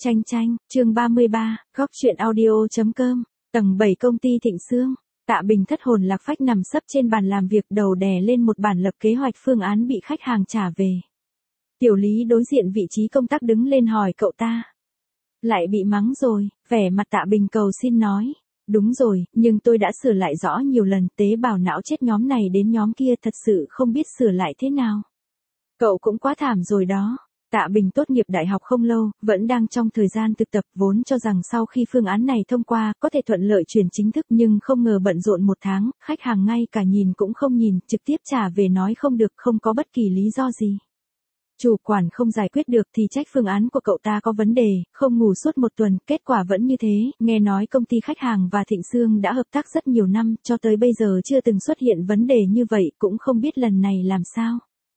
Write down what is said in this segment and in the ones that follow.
Chanh chanh, chương 33, góc truyện audio.com, tầng 7 công ty Thịnh Sương. Tạ Bình thất hồn lạc phách nằm sấp trên bàn làm việc, đầu đè lên một bản lập kế hoạch phương án bị khách hàng trả về. Tiểu Lý đối diện vị trí công tác đứng lên hỏi cậu ta. Lại bị mắng rồi, vẻ mặt Tạ Bình cầu xin nói. Đúng rồi, nhưng tôi đã sửa lại rõ nhiều lần, tế bào não chết nhóm này đến nhóm kia, thật sự không biết sửa lại thế nào. Cậu cũng quá thảm rồi đó. Tạ Bình tốt nghiệp đại học không lâu, vẫn đang trong thời gian thực tập, vốn cho rằng sau khi phương án này thông qua, có thể thuận lợi chuyển chính thức, nhưng không ngờ bận rộn một tháng, khách hàng ngay cả nhìn cũng không nhìn, trực tiếp trả về nói không được, không có bất kỳ lý do gì. Chủ quản không giải quyết được thì trách phương án của cậu ta có vấn đề, không ngủ suốt một tuần, kết quả vẫn như thế, nghe nói công ty khách hàng và Thịnh Sương đã hợp tác rất nhiều năm, cho tới bây giờ chưa từng xuất hiện vấn đề như vậy, cũng không biết lần này làm sao.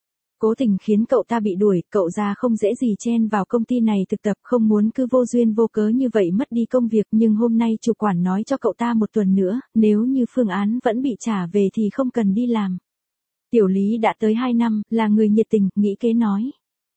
Cố tình khiến cậu ta bị đuổi, cậu ra không dễ gì chen vào công ty này thực tập, không muốn cứ vô duyên vô cớ như vậy mất đi công việc, nhưng hôm nay chủ quản nói cho cậu ta một tuần nữa, nếu như phương án vẫn bị trả về thì không cần đi làm. Tiểu Lý đã tới 2 năm, là người nhiệt tình, nghĩ kế nói.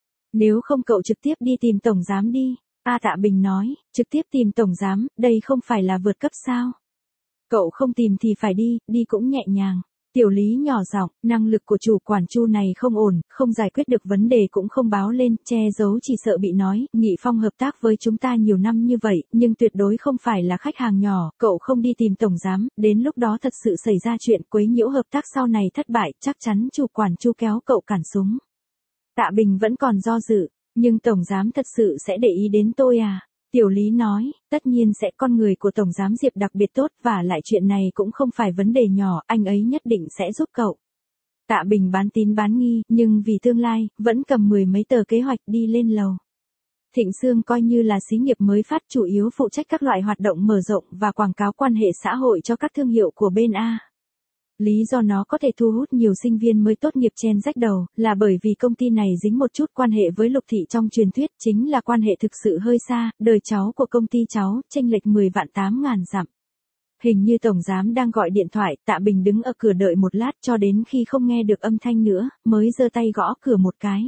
Nếu không cậu trực tiếp đi tìm tổng giám đi. Tạ Bình nói, trực tiếp tìm tổng giám, đây không phải là vượt cấp sao? Cậu không tìm thì phải đi cũng nhẹ nhàng. Tiểu Lý nhỏ giọng, năng lực của chủ quản Chu này không ổn, không giải quyết được vấn đề cũng không báo lên, che giấu chỉ sợ bị nói, Nghị Phong hợp tác với chúng ta nhiều năm như vậy, nhưng tuyệt đối không phải là khách hàng nhỏ, cậu không đi tìm tổng giám, đến lúc đó thật sự xảy ra chuyện quấy nhiễu hợp tác sau này thất bại, chắc chắn chủ quản Chu kéo cậu cản súng. Tạ Bình vẫn còn do dự, nhưng tổng giám thật sự sẽ để ý đến tôi à? Tiểu Lý nói, tất nhiên sẽ, con người của tổng giám Diệp đặc biệt tốt, và lại chuyện này cũng không phải vấn đề nhỏ, anh ấy nhất định sẽ giúp cậu. Tạ Bình bán tín bán nghi, nhưng vì tương lai, vẫn cầm 10 mấy tờ kế hoạch đi lên lầu. Thịnh Sương coi như là xí nghiệp mới phát, chủ yếu phụ trách các loại hoạt động mở rộng và quảng cáo quan hệ xã hội cho các thương hiệu của bên A. Lý do nó có thể thu hút nhiều sinh viên mới tốt nghiệp chen rách đầu, là bởi vì công ty này dính một chút quan hệ với Lục Thị trong truyền thuyết, chính là quan hệ thực sự hơi xa, đời cháu của công ty cháu, chênh lệch 10 vạn 8 ngàn dặm. Hình như tổng giám đang gọi điện thoại, Tạ Bình đứng ở cửa đợi một lát cho đến khi không nghe được âm thanh nữa, mới giơ tay gõ cửa một cái.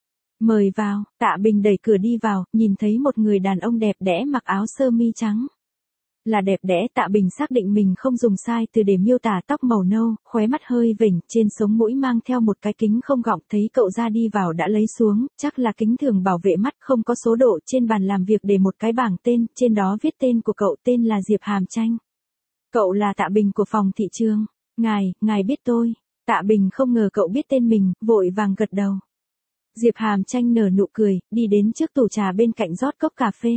Mời vào, Tạ Bình đẩy cửa đi vào, nhìn thấy một người đàn ông đẹp đẽ mặc áo sơ mi trắng. Là đẹp đẽ, Tạ Bình xác định mình không dùng sai từ để miêu tả, tóc màu nâu, khóe mắt hơi vểnh, trên sống mũi mang theo một cái kính không gọng, thấy cậu ra đi vào đã lấy xuống, chắc là kính thường bảo vệ mắt, không có số độ, trên bàn làm việc để một cái bảng tên, trên đó viết tên của cậu, tên là Diệp Hàm Chanh. Cậu là Tạ Bình của phòng thị trường. Ngài biết tôi. Tạ Bình không ngờ cậu biết tên mình, vội vàng gật đầu. Diệp Hàm Chanh nở nụ cười, đi đến trước tủ trà bên cạnh rót cốc cà phê.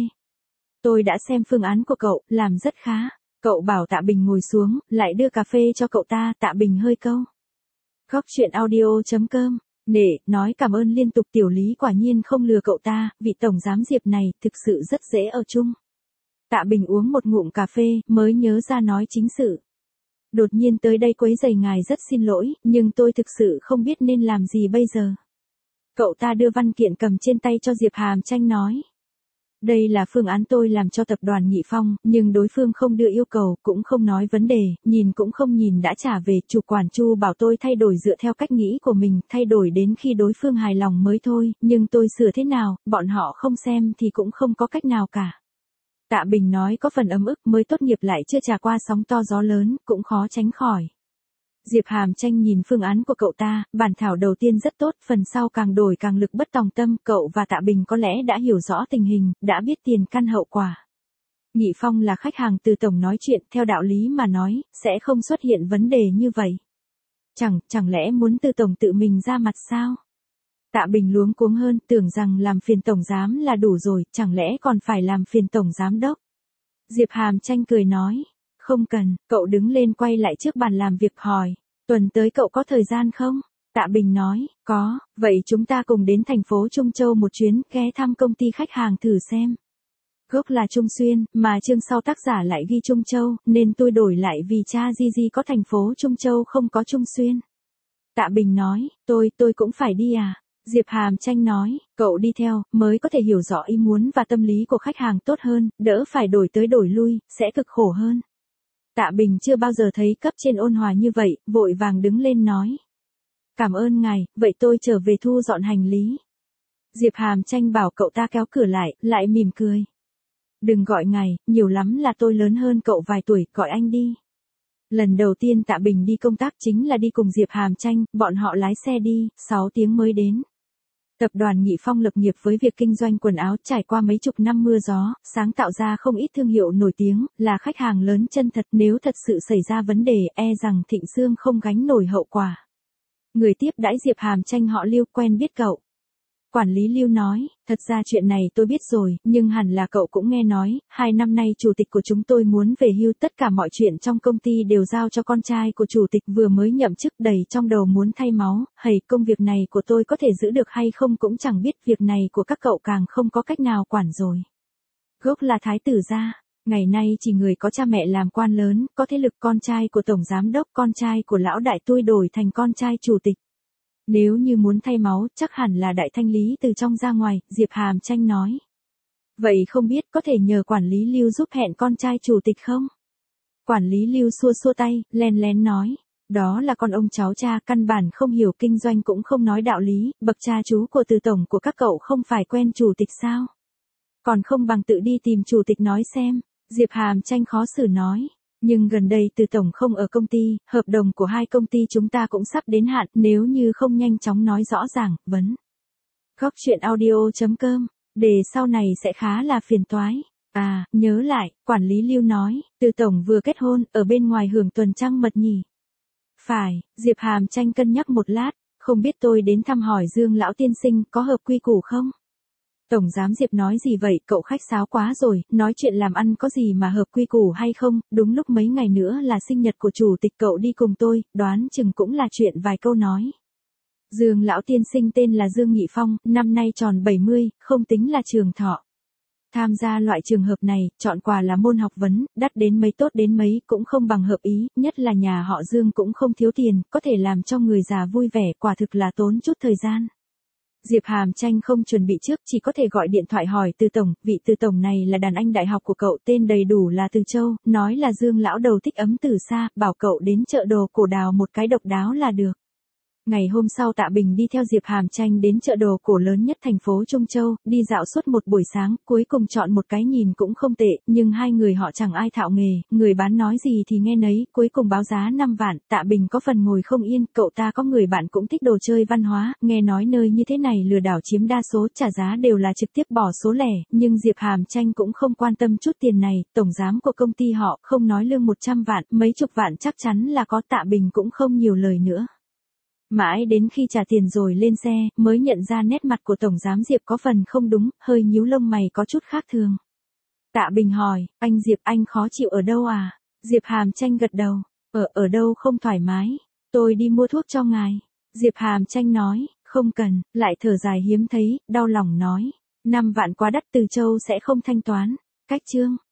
Tôi đã xem phương án của cậu, làm rất khá. Cậu bảo Tạ Bình ngồi xuống, lại đưa cà phê cho cậu ta, Tạ Bình hơi câu. Góc truyện audio.com, nói cảm ơn liên tục. Tiểu Lý quả nhiên không lừa cậu ta, vị tổng giám Diệp này, thực sự rất dễ ở chung. Tạ Bình uống một ngụm cà phê, mới nhớ ra nói chính sự. Đột nhiên tới đây quấy rầy ngài, rất xin lỗi, nhưng tôi thực sự không biết nên làm gì bây giờ. Cậu ta đưa văn kiện cầm trên tay cho Diệp Hàm Chanh nói. Đây là phương án tôi làm cho tập đoàn Nghị Phong, nhưng đối phương không đưa yêu cầu, cũng không nói vấn đề, nhìn cũng không nhìn đã trả về, chủ quản Chu bảo tôi thay đổi dựa theo cách nghĩ của mình, thay đổi đến khi đối phương hài lòng mới thôi, nhưng tôi sửa thế nào, bọn họ không xem thì cũng không có cách nào cả. Tạ Bình nói có phần ấm ức, mới tốt nghiệp lại chưa trải qua sóng to gió lớn, cũng khó tránh khỏi. Diệp Hàm Chanh nhìn phương án của cậu ta, bản thảo đầu tiên rất tốt, phần sau càng đổi càng lực bất tòng tâm, cậu và Tạ Bình có lẽ đã hiểu rõ tình hình, đã biết tiền căn hậu quả. Nghị Phong là khách hàng từ tổng nói chuyện, theo đạo lý mà nói, sẽ không xuất hiện vấn đề như vậy. Chẳng lẽ muốn từ tổng tự mình ra mặt sao? Tạ Bình luống cuống hơn, tưởng rằng làm phiền tổng giám là đủ rồi, chẳng lẽ còn phải làm phiền tổng giám đốc? Diệp Hàm Chanh cười nói. Không cần, cậu đứng lên quay lại trước bàn làm việc hỏi, tuần tới cậu có thời gian không? Tạ Bình nói, có, vậy chúng ta cùng đến thành phố Trung Châu một chuyến, ghé thăm công ty khách hàng thử xem. Gốc là Trung Xuyên, mà chương sau tác giả lại ghi Trung Châu, nên tôi đổi lại vì cha Gigi có thành phố Trung Châu không có Trung Xuyên. Tạ Bình nói, tôi cũng phải đi à? Diệp Hàm Chanh nói, cậu đi theo, mới có thể hiểu rõ ý muốn và tâm lý của khách hàng tốt hơn, đỡ phải đổi tới đổi lui, sẽ cực khổ hơn. Tạ Bình chưa bao giờ thấy cấp trên ôn hòa như vậy, vội vàng đứng lên nói. Cảm ơn ngài, vậy tôi trở về thu dọn hành lý. Diệp Hàm Tranh bảo cậu ta kéo cửa lại mỉm cười. Đừng gọi ngài, nhiều lắm là tôi lớn hơn cậu vài tuổi, gọi anh đi. Lần đầu tiên Tạ Bình đi công tác chính là đi cùng Diệp Hàm Tranh, bọn họ lái xe đi, 6 tiếng mới đến. Tập đoàn Nhị Phong lập nghiệp với việc kinh doanh quần áo trải qua mấy chục năm mưa gió, sáng tạo ra không ít thương hiệu nổi tiếng, là khách hàng lớn chân thật, nếu thật sự xảy ra vấn đề rằng Thịnh Sương không gánh nổi hậu quả. Người tiếp đãi Diệp Hàm Tranh họ Lưu, quen biết cậu. Quản lý Lưu nói, thật ra chuyện này tôi biết rồi, nhưng hẳn là cậu cũng nghe nói, 2 năm nay chủ tịch của chúng tôi muốn về hưu, tất cả mọi chuyện trong công ty đều giao cho con trai của chủ tịch vừa mới nhậm chức, đầy trong đầu muốn thay máu, công việc này của tôi có thể giữ được hay không cũng chẳng biết, việc này của các cậu càng không có cách nào quản rồi. Gốc là thái tử gia, ngày nay chỉ người có cha mẹ làm quan lớn, có thế lực, con trai của tổng giám đốc, con trai của lão đại tôi đổi thành con trai chủ tịch. Nếu như muốn thay máu, chắc hẳn là đại thanh lý từ trong ra ngoài, Diệp Hàm Tranh nói. Vậy không biết có thể nhờ quản lý Lưu giúp hẹn con trai chủ tịch không? Quản lý Lưu xua xua tay, len lén nói. Đó là con ông cháu cha, căn bản không hiểu kinh doanh cũng không nói đạo lý, bậc cha chú của Từ tổng của các cậu không phải quen chủ tịch sao? Còn không bằng tự đi tìm chủ tịch nói xem, Diệp Hàm Tranh khó xử nói. Nhưng gần đây Từ tổng không ở công ty, hợp đồng của 2 công ty chúng ta cũng sắp đến hạn, nếu như không nhanh chóng nói rõ ràng, vấn. Góc chuyện audio.com, đề sau này sẽ khá là phiền toái. Nhớ lại, quản lý Lưu nói, Từ tổng vừa kết hôn, ở bên ngoài hưởng tuần trăng mật nhỉ. Phải, Diệp Hàm Tranh cân nhắc một lát, không biết tôi đến thăm hỏi Dương lão tiên sinh có hợp quy củ không? Tổng giám Diệp nói gì vậy, cậu khách sáo quá rồi, nói chuyện làm ăn có gì mà hợp quy củ hay không, đúng lúc mấy ngày nữa là sinh nhật của chủ tịch, cậu đi cùng tôi, đoán chừng cũng là chuyện vài câu nói. Dương lão tiên sinh tên là Dương Nhị Phong, năm nay tròn 70, không tính là trường thọ. Tham gia loại trường hợp này, chọn quà là môn học vấn, đắt đến mấy tốt đến mấy cũng không bằng hợp ý, nhất là nhà họ Dương cũng không thiếu tiền, có thể làm cho người già vui vẻ, quả thực là tốn chút thời gian. Diệp Hàm Tranh không chuẩn bị trước, chỉ có thể gọi điện thoại hỏi Từ tổng, vị Từ tổng này là đàn anh đại học của cậu, tên đầy đủ là Từ Châu, nói là Dương lão đầu thích ấm từ xa, bảo cậu đến chợ đồ cổ đào một cái độc đáo là được. Ngày hôm sau Tạ Bình đi theo Diệp Hàm Tranh đến chợ đồ cổ lớn nhất thành phố Trung Châu, đi dạo suốt một buổi sáng, cuối cùng chọn một cái nhìn cũng không tệ, nhưng hai người họ chẳng ai thạo nghề, người bán nói gì thì nghe nấy, cuối cùng báo giá 5 vạn, Tạ Bình có phần ngồi không yên, cậu ta có người bạn cũng thích đồ chơi văn hóa, nghe nói nơi như thế này lừa đảo chiếm đa số, trả giá đều là trực tiếp bỏ số lẻ, nhưng Diệp Hàm Tranh cũng không quan tâm chút tiền này, tổng giám của công ty họ, không nói lương 100 vạn, mấy chục vạn chắc chắn là có, Tạ Bình cũng không nhiều lời nữa. Mãi đến khi trả tiền rồi lên xe, mới nhận ra nét mặt của Tổng giám Diệp có phần không đúng, hơi nhíu lông mày có chút khác thường. Tạ Bình hỏi, anh Diệp, anh khó chịu ở đâu à? Diệp Hàm Tranh gật đầu, ở đâu không thoải mái, tôi đi mua thuốc cho ngài. Diệp Hàm Tranh nói, không cần, lại thở dài hiếm thấy, đau lòng nói, 5 vạn quá đắt, Từ Châu sẽ không thanh toán. Cách chương.